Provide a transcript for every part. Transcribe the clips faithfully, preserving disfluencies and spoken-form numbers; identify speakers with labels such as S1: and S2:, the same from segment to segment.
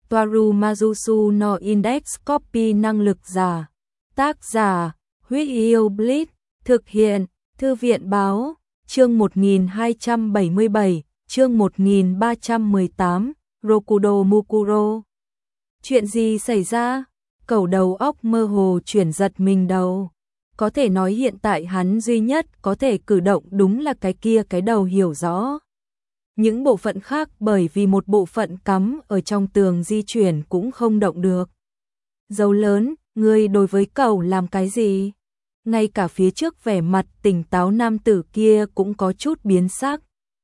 S1: Toaru Majusu no Index Copy năng lực giả. Tác giả, Huyết Yêu Blitz, thực hiện, Thư viện báo, chương một nghìn hai trăm bảy mươi bảy, chương một nghìn ba trăm mười tám, Rokudo Mukuro. Chuyện gì xảy ra? Cẩu đầu óc mơ hồ chuyển giật mình đầu. Có thể nói hiện tại hắn duy nhất có thể cử động đúng là cái kia cái đầu hiểu rõ. Những bộ phận khác bởi vì một bộ phận cắm ở trong tường di chuyển cũng không động được. Dấu lớn, ngươi đối với cậu làm cái gì? Ngay cả phía trước vẻ mặt tỉnh táo nam tử kia cũng có chút biến sắc.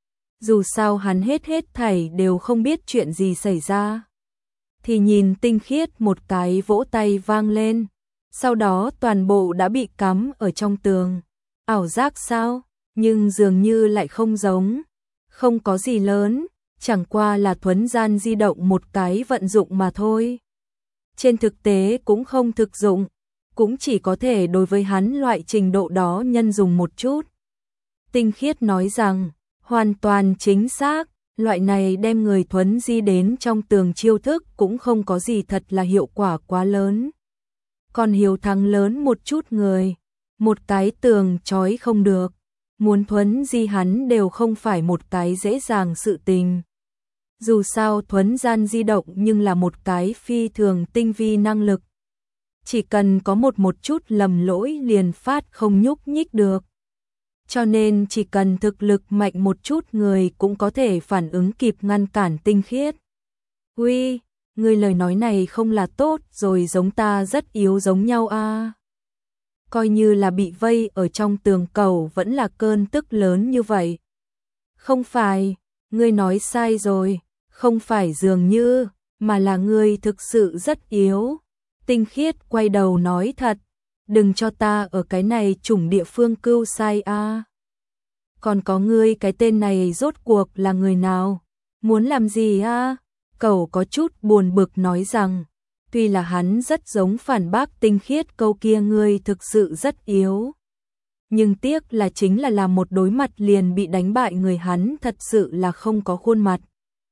S1: Dù sao hắn hết hết thảy đều không biết chuyện gì xảy ra. Thì nhìn Tinh Khiết một cái vỗ tay vang lên. Sau đó toàn bộ đã bị cắm ở trong tường. Ảo giác sao? Nhưng dường như lại không giống. Không có gì lớn, chẳng qua là thuấn gian di động một cái vận dụng mà thôi. Trên thực tế cũng không thực dụng, cũng chỉ có thể đối với hắn loại trình độ đó nhân dùng một chút. Tinh Khiết nói rằng, hoàn toàn chính xác, loại này đem người thuấn di đến trong tường chiêu thức cũng không có gì thật là hiệu quả quá lớn. Còn hiếu thắng lớn một chút người, một cái tường trói không được. Muốn thuấn di hắn đều không phải một cái dễ dàng sự tình. Dù sao thuấn gian di động nhưng là một cái phi thường tinh vi năng lực. Chỉ cần có một một chút lầm lỗi liền phát không nhúc nhích được. Cho nên chỉ cần thực lực mạnh một chút người cũng có thể phản ứng kịp ngăn cản Tinh Khiết. Uy, người lời nói này không là tốt rồi, giống ta rất yếu giống nhau a. À. Coi như là bị vây ở trong tường cầu vẫn là cơn tức lớn như vậy. Không phải, ngươi nói sai rồi, không phải dường như, mà là ngươi thực sự rất yếu. Tinh Khiết quay đầu nói thật, đừng cho ta ở cái này chủng địa phương cưu sai a. À. Còn có ngươi cái tên này rốt cuộc là người nào? Muốn làm gì a? À? Cậu có chút buồn bực nói rằng, tuy là hắn rất giống phản bác Tinh Khiết câu kia ngươi thực sự rất yếu. Nhưng tiếc là chính là làm một đối mặt liền bị đánh bại người hắn thật sự là không có khuôn mặt.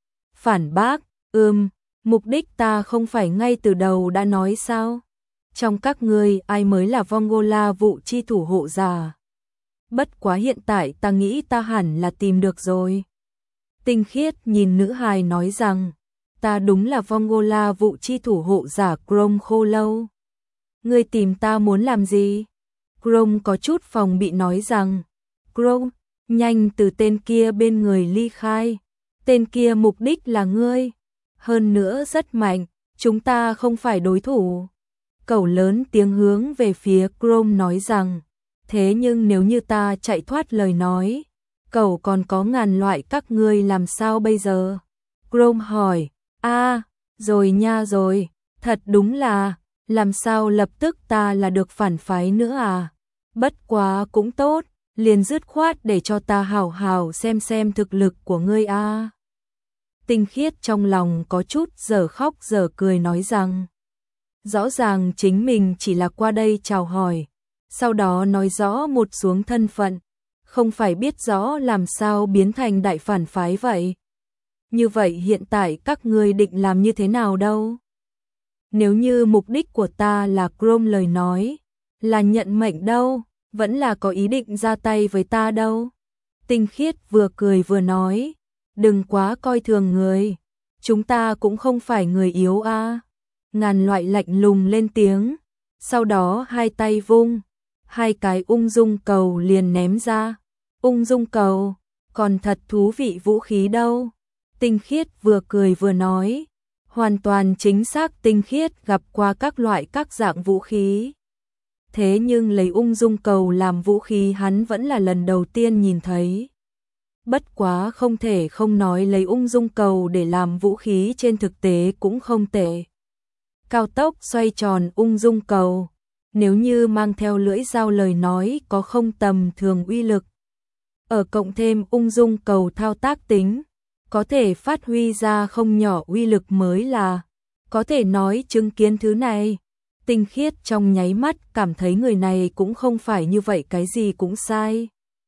S1: Phản bác, ừm, mục đích ta không phải ngay từ đầu đã nói sao? Trong các ngươi ai mới là Vongola vụ chi thủ hộ giả? Bất quá hiện tại ta nghĩ ta hẳn là tìm được rồi. Tinh Khiết nhìn nữ hài nói rằng, ta đúng là Vongola vụ chi thủ hộ giả Chrome Khô Lâu. Ngươi tìm ta muốn làm gì? Chrome có chút phòng bị nói rằng, Chrome, nhanh từ tên kia bên người ly khai. Tên kia mục đích là ngươi. Hơn nữa rất mạnh, chúng ta không phải đối thủ. Cẩu lớn tiếng hướng về phía Chrome nói rằng, thế nhưng nếu như ta chạy thoát lời nói, cẩu còn có ngàn loại các ngươi làm sao bây giờ? Chrome hỏi, a à, rồi nha rồi, thật đúng là, làm sao lập tức ta là được phản phái nữa à? Bất quá cũng tốt, liền dứt khoát để cho ta hào hào xem xem thực lực của ngươi a. À. Tinh Khiết trong lòng có chút giờ khóc giờ cười nói rằng, rõ ràng chính mình chỉ là qua đây chào hỏi, sau đó nói rõ một xuống thân phận, không phải biết rõ làm sao biến thành đại phản phái vậy. Như vậy hiện tại các ngươi định làm như thế nào đâu? Nếu như mục đích của ta là Chrome lời nói, là nhận mệnh đâu, vẫn là có ý định ra tay với ta đâu. Tinh Khiết vừa cười vừa nói, đừng quá coi thường người, chúng ta cũng không phải người yếu a. À. Ngàn loại lạnh lùng lên tiếng, sau đó hai tay vung, hai cái ung dung cầu liền ném ra. Ung dung cầu, còn thật thú vị vũ khí đâu. Tinh Khiết vừa cười vừa nói, hoàn toàn chính xác Tinh Khiết gặp qua các loại các dạng vũ khí. Thế nhưng lấy ung dung cầu làm vũ khí hắn vẫn là lần đầu tiên nhìn thấy. Bất quá không thể không nói lấy ung dung cầu để làm vũ khí trên thực tế cũng không tệ. Cao tốc xoay tròn ung dung cầu, nếu như mang theo lưỡi dao lời nói có không tầm thường uy lực. Ở cộng thêm ung dung cầu thao tác tính, có thể phát huy ra không nhỏ uy lực mới là, có thể nói chứng kiến thứ này. Tinh Khiết trong nháy mắt cảm thấy người này cũng không phải như vậy cái gì cũng sai.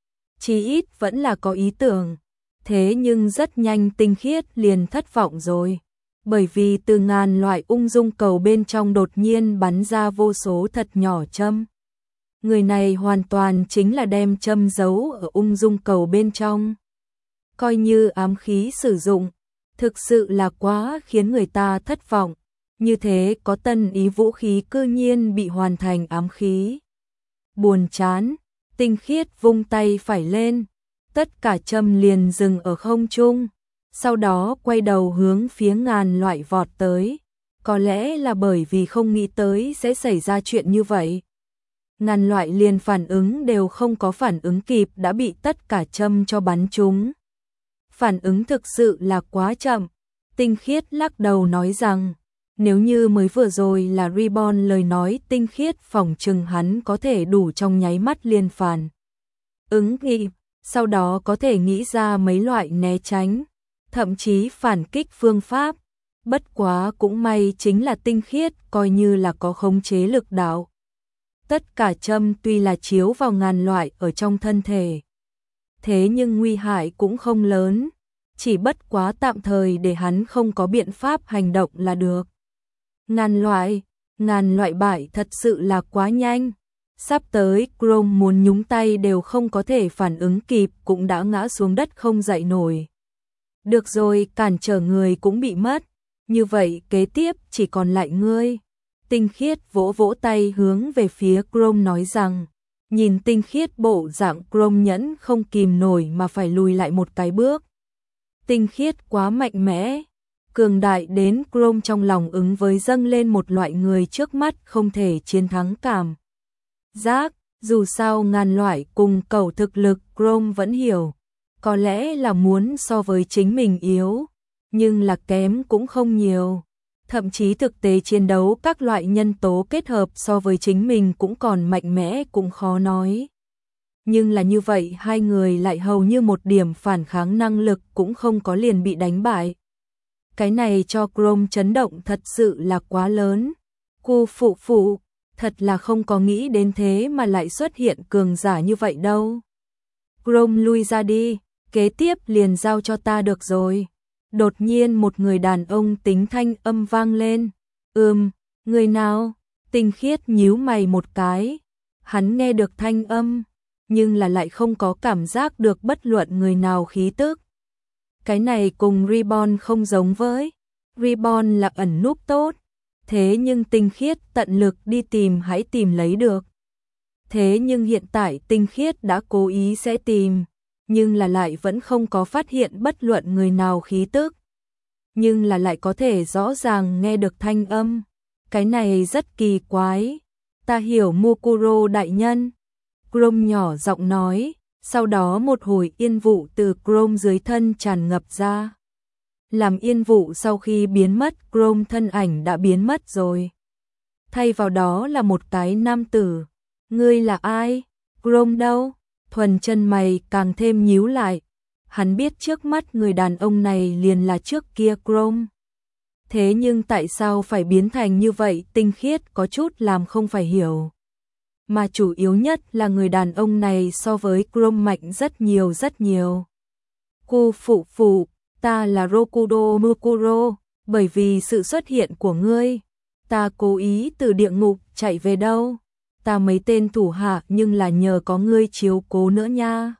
S1: Chí ít vẫn là có ý tưởng, thế nhưng rất nhanh Tinh Khiết liền thất vọng rồi. bởi vì từ ngàn loại ung dung cầu bên trong đột nhiên bắn ra vô số thật nhỏ châm. Người này hoàn toàn chính là đem châm giấu ở ung dung cầu bên trong. Coi như ám khí sử dụng, thực sự là quá khiến người ta thất vọng. Như thế có tân ý vũ khí cư nhiên bị hoàn thành ám khí. Buồn chán, Tinh Khiết vung tay phải lên, tất cả châm liền dừng ở không trung, sau đó quay đầu hướng phía ngàn loại vọt tới. Có lẽ là bởi vì không nghĩ tới sẽ xảy ra chuyện như vậy. Ngàn loại liền phản ứng đều không có phản ứng kịp đã bị tất cả châm cho bắn trúng. Phản ứng thực sự là quá chậm. Tinh Khiết lắc đầu nói rằng, nếu như mới vừa rồi là Reborn lời nói, Tinh Khiết phỏng chừng hắn có thể đủ trong nháy mắt liền phản ứng kịp, sau đó có thể nghĩ ra mấy loại né tránh, thậm chí phản kích phương pháp. Bất quá cũng may chính là Tinh Khiết coi như là có khống chế lực đạo. Tất cả châm tuy là chiếu vào ngàn loại ở trong thân thể, thế nhưng nguy hại cũng không lớn, chỉ bất quá tạm thời để hắn không có biện pháp hành động là được. Ngàn loại, ngàn loại bại thật sự là quá nhanh. Sắp tới Chrome muốn nhúng tay đều không có thể phản ứng kịp, cũng đã ngã xuống đất không dậy nổi. Được rồi, cản trở người cũng bị mất. Như vậy kế tiếp chỉ còn lại ngươi. Tinh Khiết vỗ vỗ tay hướng về phía Chrome nói rằng, nhìn Tinh Khiết bộ dạng Chrome nhẫn không kìm nổi mà phải lùi lại một cái bước. Tinh Khiết quá mạnh mẽ, cường đại đến Chrome trong lòng ứng với dâng lên một loại người trước mắt không thể chiến thắng cảm giác. Dù sao ngàn loại cùng cầu thực lực Chrome vẫn hiểu, có lẽ là muốn so với chính mình yếu, nhưng là kém cũng không nhiều. Thậm chí thực tế chiến đấu các loại nhân tố kết hợp so với chính mình cũng còn mạnh mẽ cũng khó nói. Nhưng là như vậy hai người lại hầu như một điểm phản kháng năng lực cũng không có liền bị đánh bại. Cái này cho Chrome chấn động thật sự là quá lớn. Cô phụ phụ, thật là không có nghĩ đến thế mà lại xuất hiện cường giả như vậy đâu. Chrome lui ra đi, kế tiếp liền giao cho ta được rồi. Đột nhiên một người đàn ông tính thanh âm vang lên. Ừm, người nào? Tinh Khiết nhíu mày một cái. Hắn nghe được thanh âm, nhưng là lại không có cảm giác được bất luận người nào khí tức. Cái này cùng Reborn không giống với. Reborn là ẩn núp tốt, thế nhưng Tinh Khiết tận lực đi tìm hãy tìm lấy được. Thế nhưng hiện tại Tinh Khiết đã cố ý sẽ tìm, nhưng là lại vẫn không có phát hiện bất luận người nào khí tức. Nhưng là lại có thể rõ ràng nghe được thanh âm. Cái này rất kỳ quái. Ta hiểu Mukuro đại nhân. Chrome nhỏ giọng nói, sau đó một hồi yên vụ từ Chrome dưới thân tràn ngập ra. Làm yên vụ sau khi biến mất, Chrome thân ảnh đã biến mất rồi. Thay vào đó là một cái nam tử. Ngươi là ai? Chrome đâu? Thuần chân mày càng thêm nhíu lại. Hắn biết trước mắt người đàn ông này liền là trước kia Chrome. Thế nhưng tại sao phải biến thành như vậy? Tinh Khiết có chút làm không phải hiểu. Mà chủ yếu nhất là người đàn ông này so với Chrome mạnh rất nhiều rất nhiều. Cô phụ phụ, ta là Rokudo Mukuro, bởi vì sự xuất hiện của ngươi, ta cố ý từ địa ngục chạy về đâu. Ta mấy tên thủ hạ nhưng là nhờ có ngươi chiếu cố nữa nha.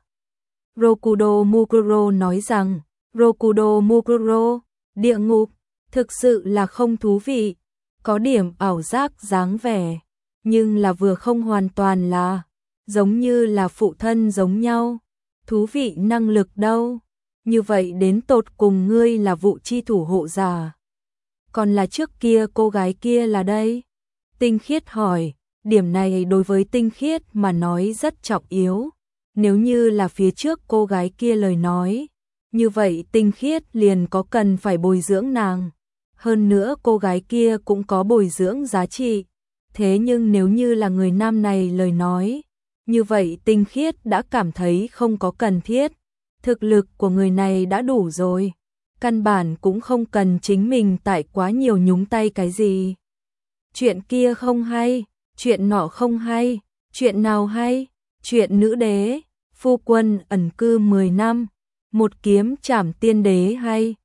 S1: Rokudo Mukuro nói rằng, Rokudo Mukuro, địa ngục, thực sự là không thú vị, có điểm ảo giác dáng vẻ, nhưng là vừa không hoàn toàn là, giống như là phụ thân giống nhau, thú vị năng lực đâu, như vậy đến tột cùng ngươi là vụ chi thủ hộ giả. Còn là trước kia cô gái kia là đây? Tinh Khiết hỏi, điểm này đối với Tinh Khiết mà nói rất trọng yếu. Nếu như là phía trước cô gái kia lời nói, như vậy Tinh Khiết liền có cần phải bồi dưỡng nàng. Hơn nữa cô gái kia cũng có bồi dưỡng giá trị. Thế nhưng nếu như là người nam này lời nói, như vậy Tinh Khiết đã cảm thấy không có cần thiết. Thực lực của người này đã đủ rồi. Căn bản cũng không cần chính mình tại quá nhiều nhúng tay cái gì. Chuyện kia không hay, chuyện nọ không hay, chuyện nào hay, chuyện nữ đế, phu quân ẩn cư mười năm, một kiếm trảm tiên đế hay.